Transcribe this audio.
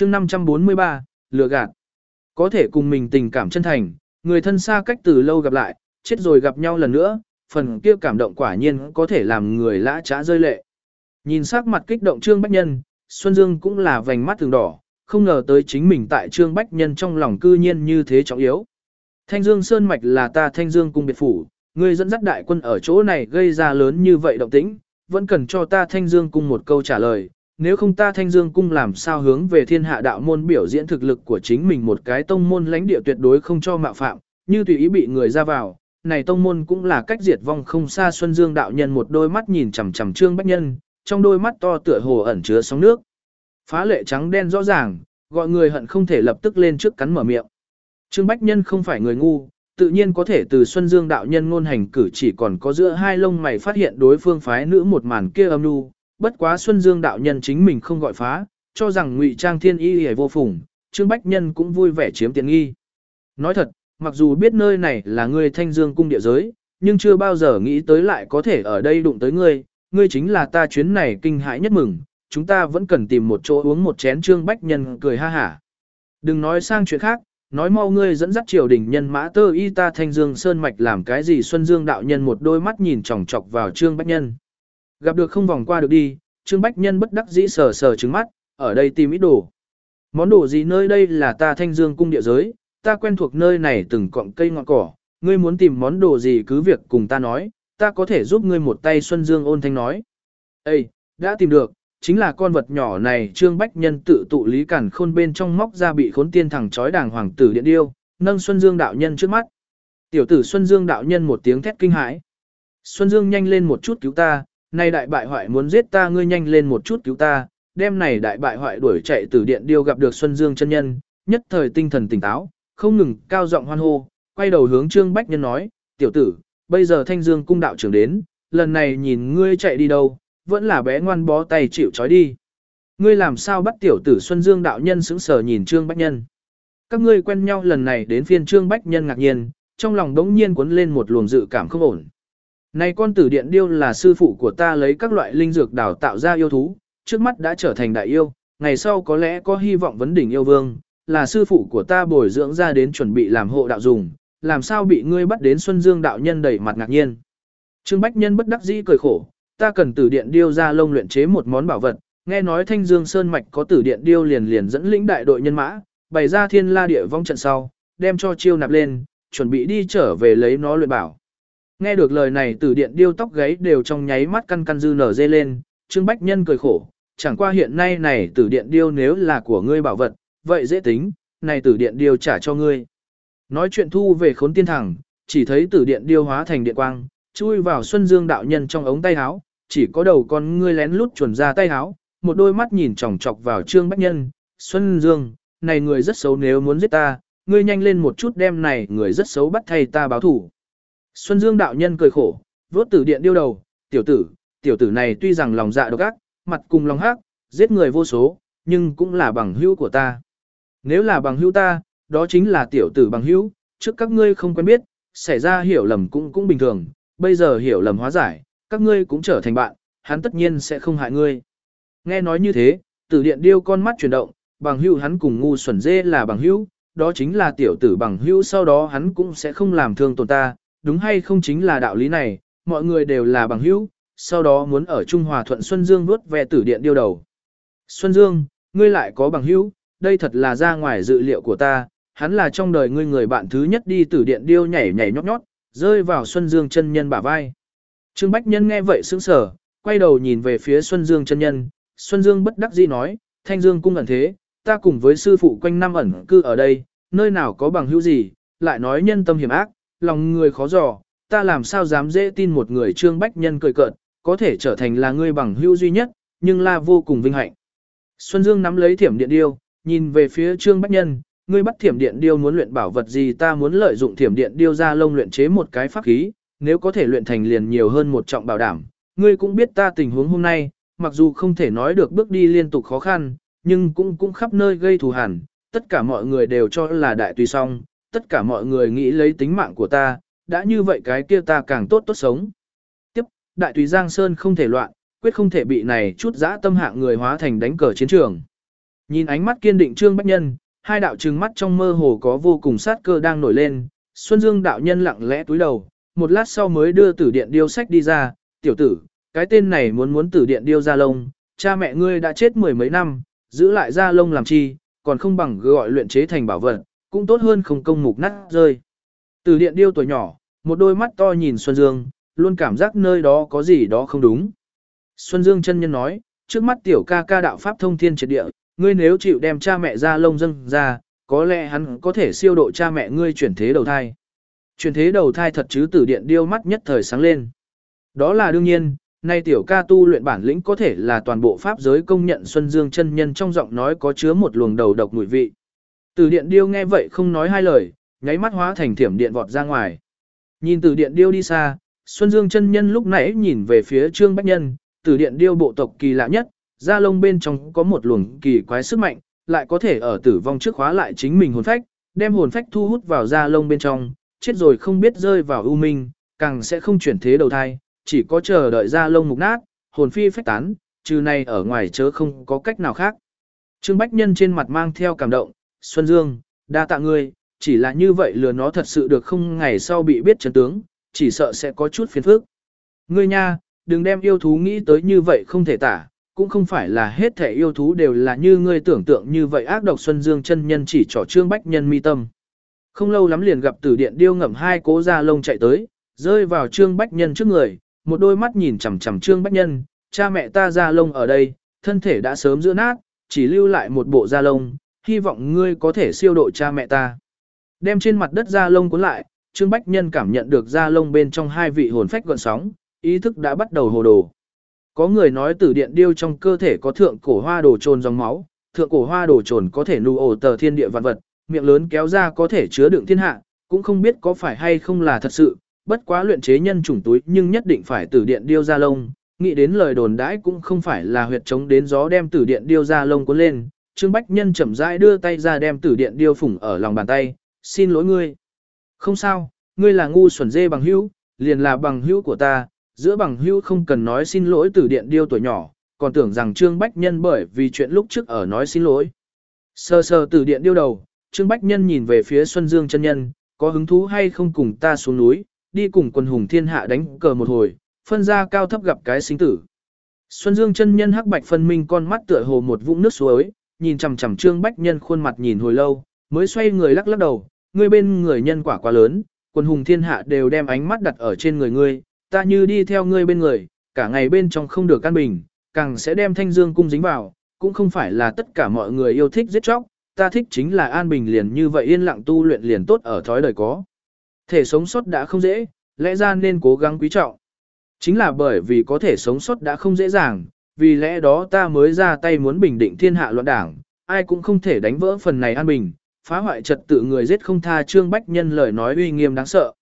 chương 543, lừa gạt. Có thể cùng mình tình cảm chân thành, người thân xa cách từ lâu gặp lại, chết rồi gặp nhau lần nữa, phần kia cảm động quả nhiên có thể làm người lã trá rơi lệ. Nhìn sắc mặt kích động Trương Bách Nhân, Xuân Dương cũng là vành mắt từng đỏ, không ngờ tới chính mình tại Trương Bách Nhân trong lòng cư nhiên như thế trọng yếu. Thanh Dương Sơn Mạch là ta Thanh Dương cung biệt phủ, ngươi dẫn dắt đại quân ở chỗ này gây ra lớn như vậy động tĩnh, vẫn cần cho ta Thanh Dương cung một câu trả lời, nếu không ta Thanh Dương cung làm sao hướng về thiên hạ đạo môn biểu diễn thực lực của chính mình, một cái tông môn lãnh địa tuyệt đối không cho mạo phạm, như tùy ý bị người ra vào, này tông môn cũng là cách diệt vong không xa. Xuân Dương đạo nhân một đôi mắt nhìn chằm chằm Trương Bách Nhân, trong đôi mắt to tựa hồ ẩn chứa sóng nước. Phá lệ trắng đen rõ ràng, gọi người hận không thể lập tức lên trước cắn mở miệng. Trương Bách Nhân không phải người ngu, tự nhiên có thể từ Xuân Dương đạo nhân ngôn hành cử chỉ còn có giữa hai lông mày phát hiện đối phương phái nữ một màn kia âm nhu, bất quá Xuân Dương đạo nhân chính mình không gọi phá, cho rằng ngụy trang thiên y hề vô phùng, Trương Bách Nhân cũng vui vẻ chiếm tiện nghi. Nói thật, mặc dù biết nơi này là ngươi Thanh Dương cung địa giới, nhưng chưa bao giờ nghĩ tới lại có thể ở đây đụng tới ngươi, ngươi chính là ta chuyến này kinh hãi nhất mừng, chúng ta vẫn cần tìm một chỗ uống một chén. Trương Bách Nhân cười ha hả. Đừng nói sang chuyện khác, nói mau ngươi dẫn dắt triều đình nhân mã tơ y ta Thanh Dương Sơn Mạch làm cái gì? Xuân Dương đạo nhân một đôi mắt nhìn chòng chọc vào Trương Bách Nhân. Gặp được không vòng qua được đi, Trương Bách Nhân bất đắc dĩ sờ sờ trứng mắt, ở đây tìm ít đồ. Món đồ gì? Nơi đây là ta Thanh Dương cung địa giới, ta quen thuộc nơi này từng cọng cây ngọn cỏ, ngươi muốn tìm món đồ gì cứ việc cùng ta nói, ta có thể giúp ngươi một tay. Xuân Dương ôn thanh nói. Ê, đã tìm được, chính là con vật nhỏ này. Trương Bách Nhân tự tụ lý cản khôn bên trong móc ra bị khốn tiên thẳng trói đàng hoàng tử điện điêu, nâng Xuân Dương đạo nhân trước mắt. Tiểu tử Xuân Dương đạo nhân một tiếng thét kinh hãi. Xuân Dương nhanh lên một chút cứu ta, này đại bại hoại muốn giết ta, ngươi nhanh lên một chút cứu ta. Đêm này đại bại hoại đuổi chạy tử điện điêu gặp được Xuân Dương chân nhân, nhất thời tinh thần tỉnh táo, không ngừng cao giọng hoan hô, quay đầu hướng Trương Bách Nhân nói, tiểu tử, bây giờ Thanh Dương cung đạo trưởng đến, lần này nhìn ngươi chạy đi đâu, vẫn là bé ngoan bó tay chịu trói đi. Ngươi làm sao bắt tiểu tử? Xuân Dương đạo nhân sững sờ nhìn Trương Bách Nhân. Các ngươi quen nhau lần này đến phiên Trương Bách Nhân ngạc nhiên, trong lòng đống nhiên cuốn lên một luồng dự cảm không ổn. Này con tử điện điêu là sư phụ của ta lấy các loại linh dược đào tạo ra yêu thú, trước mắt đã trở thành đại yêu, ngày sau có lẽ có hy vọng vấn đỉnh yêu vương, là sư phụ của ta bồi dưỡng ra đến chuẩn bị làm hộ đạo dùng, làm sao bị ngươi bắt đến? Xuân Dương đạo nhân đầy mặt ngạc nhiên. Trương Bách Nhân bất đắc dĩ cười khổ, ta cần tử điện điêu ra lông luyện chế một món bảo vật, nghe nói Thanh Dương Sơn Mạch có tử điện điêu liền dẫn lĩnh đại đội nhân mã, bày ra thiên la địa vong trận sau, đem cho chiêu nạp lên, chuẩn bị đi trở về lấy nó luyện bảo. Nghe được lời này tử điện điêu tóc gáy đều trong nháy mắt căn căn dư nở dê lên, Trương Bách Nhân cười khổ, chẳng qua hiện nay này tử điện điêu nếu là của ngươi bảo vật, vậy dễ tính, này tử điện điêu trả cho ngươi. Nói chuyện thu về khốn tiên thẳng, chỉ thấy tử điện điêu hóa thành điện quang, chui vào Xuân Dương đạo nhân trong ống tay áo, chỉ có đầu con ngươi lén lút chuồn ra tay áo, một đôi mắt nhìn chòng chọc vào Trương Bách Nhân. Xuân Dương, này người rất xấu, nếu muốn giết ta, ngươi nhanh lên một chút đem này người rất xấu bắt thay ta báo thủ. Xuân Dương đạo nhân cười khổ, vốt tử điện điêu đầu, tiểu tử này tuy rằng lòng dạ độc ác, mặt cùng lòng hắc, giết người vô số, nhưng cũng là bằng hữu của ta. Nếu là bằng hữu ta, đó chính là tiểu tử bằng hữu, trước các ngươi không quen biết, xảy ra hiểu lầm cũng bình thường, bây giờ hiểu lầm hóa giải, các ngươi cũng trở thành bạn, hắn tất nhiên sẽ không hại ngươi. Nghe nói như thế, tử điện điêu con mắt chuyển động, bằng hữu hắn cùng ngu xuẩn dê là bằng hữu, đó chính là tiểu tử bằng hữu, sau đó hắn cũng sẽ không làm thương tổn ta, đúng hay không? Chính là đạo lý này, mọi người đều là bằng hữu, sau đó muốn ở Trung Hòa Thuận. Xuân Dương vuốt ve tử điện điêu đầu. Xuân Dương, ngươi lại có bằng hữu, đây thật là ra ngoài dự liệu của ta, hắn là trong đời ngươi người bạn thứ nhất. Đi tử điện điêu nhảy nhót nhót, rơi vào Xuân Dương chân nhân bả vai. Trương Bách Nhân nghe vậy sững sờ, quay đầu nhìn về phía Xuân Dương chân nhân. Xuân Dương bất đắc dĩ nói, Thanh Dương cung ẩn thế, ta cùng với sư phụ quanh năm ẩn cư ở đây, nơi nào có bằng hữu gì, lại nói nhân tâm hiểm ác, lòng người khó dò, ta làm sao dám dễ tin một người. Trương Bách Nhân cười cợt, có thể trở thành là ngươi bằng hữu duy nhất, nhưng là vô cùng vinh hạnh. Xuân Dương nắm lấy thiểm điện điêu, nhìn về phía Trương Bách Nhân, ngươi bắt thiểm điện điêu muốn luyện bảo vật gì? Ta muốn lợi dụng thiểm điện điêu ra lông luyện chế một cái pháp khí, nếu có thể luyện thành liền nhiều hơn một trọng bảo đảm. Ngươi cũng biết ta tình huống hôm nay, mặc dù không thể nói được bước đi liên tục khó khăn, nhưng cũng khắp nơi gây thù hằn, tất cả mọi người đều cho là đại tùy song, tất cả mọi người nghĩ lấy tính mạng của ta, đã như vậy cái kia ta càng tốt sống. Tiếp, đại tùy Giang Sơn không thể loạn, quyết không thể bị này chút dã tâm hạng người hóa thành đánh cờ chiến trường. Nhìn ánh mắt kiên định Trương Bách Nhân, hai đạo trừng mắt trong mơ hồ có vô cùng sát cơ đang nổi lên, Xuân Dương đạo nhân lặng lẽ cúi đầu, một lát sau mới đưa Tử Điện Điêu sách đi ra, "Tiểu tử, cái tên này muốn Tử Điện Điêu Gia Lông, cha mẹ ngươi đã chết mười mấy năm, giữ lại Gia Lông làm chi, còn không bằng gọi luyện chế thành bảo vật, cũng tốt hơn không công mục nát rơi." Tử Điện Điêu tuổi nhỏ, một đôi mắt to nhìn Xuân Dương, luôn cảm giác nơi đó có gì đó không đúng. Xuân Dương chân nhân nói, "Trước mắt tiểu ca ca đạo pháp thông thiên triệt địa, ngươi nếu chịu đem cha mẹ Gia Lông dâng ra, có lẽ hắn có thể siêu độ cha mẹ ngươi chuyển thế đầu thai." Chuyển thế đầu thai thật chứ? Tử Điện Điêu mắt nhất thời sáng lên. Đó là đương nhiên, nay tiểu ca tu luyện bản lĩnh có thể là toàn bộ pháp giới công nhận. Xuân Dương chân nhân trong giọng nói có chứa một luồng đầu độc mùi vị. Tử Điện Điêu nghe vậy không nói hai lời, nháy mắt hóa thành thiểm điện vọt ra ngoài. Nhìn Tử Điện Điêu đi xa, Xuân Dương chân nhân lúc nãy nhìn về phía Trương Bách Nhân, Tử Điện Điêu bộ tộc kỳ lạ nhất, da lông bên trong có một luồng kỳ quái sức mạnh, lại có thể ở tử vong trước khóa lại chính mình hồn phách, đem hồn phách thu hút vào da lông bên trong, chết rồi không biết rơi vào u minh, càng sẽ không chuyển thế đầu thai, chỉ có chờ đợi da lông mục nát, hồn phi phách tán, trừ này ở ngoài chớ không có cách nào khác. Trương Bách Nhân trên mặt mang theo cảm động, "Xuân Dương, đa tạ ngươi, chỉ là như vậy lừa nó thật sự được không, ngày sau bị biết chân tướng, chỉ sợ sẽ có chút phiền phức." "Ngươi nha, đừng đem yêu thú nghĩ tới như vậy không thể tả, cũng không phải là hết thể yêu thú đều là như ngươi tưởng tượng như vậy ác độc." Xuân Dương chân nhân chỉ trỏ Trương Bách Nhân mi tâm. Không lâu lắm liền gặp Tử Điện Điêu ngậm hai cố da lông chạy tới, rơi vào Trương Bách Nhân trước người, một đôi mắt nhìn chằm chằm Trương Bách Nhân, "Cha mẹ ta da lông ở đây, thân thể đã sớm giữa nát, chỉ lưu lại một bộ da lông, hy vọng ngươi có thể siêu độ cha mẹ ta." Đem trên mặt đất da lông cuốn lại, Trương Bách Nhân cảm nhận được da lông bên trong hai vị hồn phách gợn sóng, ý thức đã bắt đầu hồ đồ. Có người nói Tử Điện Điêu trong cơ thể có thượng cổ hoa đồ trồn dòng máu, thượng cổ hoa đồ trồn có thể nụ ổ tờ thiên địa vạn vật, miệng lớn kéo ra có thể chứa đựng thiên hạ, cũng không biết có phải hay không là thật sự, bất quá luyện chế nhân chủng túi nhưng nhất định phải Tử Điện Điêu da lông, nghĩ đến lời đồn đãi cũng không phải là huyệt chống đến gió đem Tử Điện Điêu da lông cuốn lên. Trương Bách Nhân chậm rãi đưa tay ra đem Tử Điện Điêu phủng ở lòng bàn tay, "Xin lỗi ngươi." "Không sao, ngươi là ngu xuẩn dê bằng hữu, liền là bằng hữu của ta, giữa bằng hữu không cần nói xin lỗi." Tử Điện Điêu tuổi nhỏ, còn tưởng rằng Trương Bách Nhân bởi vì chuyện lúc trước ở nói xin lỗi. Sờ sờ Tử Điện Điêu đầu, Trương Bách Nhân nhìn về phía Xuân Dương chân nhân, "Có hứng thú hay không cùng ta xuống núi, đi cùng quần hùng thiên hạ đánh cờ một hồi, phân ra cao thấp gặp cái sinh tử." Xuân Dương chân nhân hắc bạch phân minh con mắt tựa hồ một vũng nước suối, nhìn chằm chằm Trương Bách Nhân khuôn mặt nhìn hồi lâu, mới xoay người lắc lắc đầu, "Ngươi bên người nhân quả quá lớn, quần hùng thiên hạ đều đem ánh mắt đặt ở trên người ngươi, ta như đi theo ngươi bên người, cả ngày bên trong không được an bình, càng sẽ đem Thanh Dương cung dính vào, cũng không phải là tất cả mọi người yêu thích giết chóc, ta thích chính là an bình, liền như vậy yên lặng tu luyện liền tốt ở thói đời có. Thể sống sót đã không dễ, lẽ ra nên cố gắng quý trọng. Chính là bởi vì có thể sống sót đã không dễ dàng, vì lẽ đó ta mới ra tay muốn bình định thiên hạ loạn đảng, ai cũng không thể đánh vỡ phần này an bình, phá hoại trật tự người giết không tha." Trương Bách Nhân lời nói uy nghiêm đáng sợ.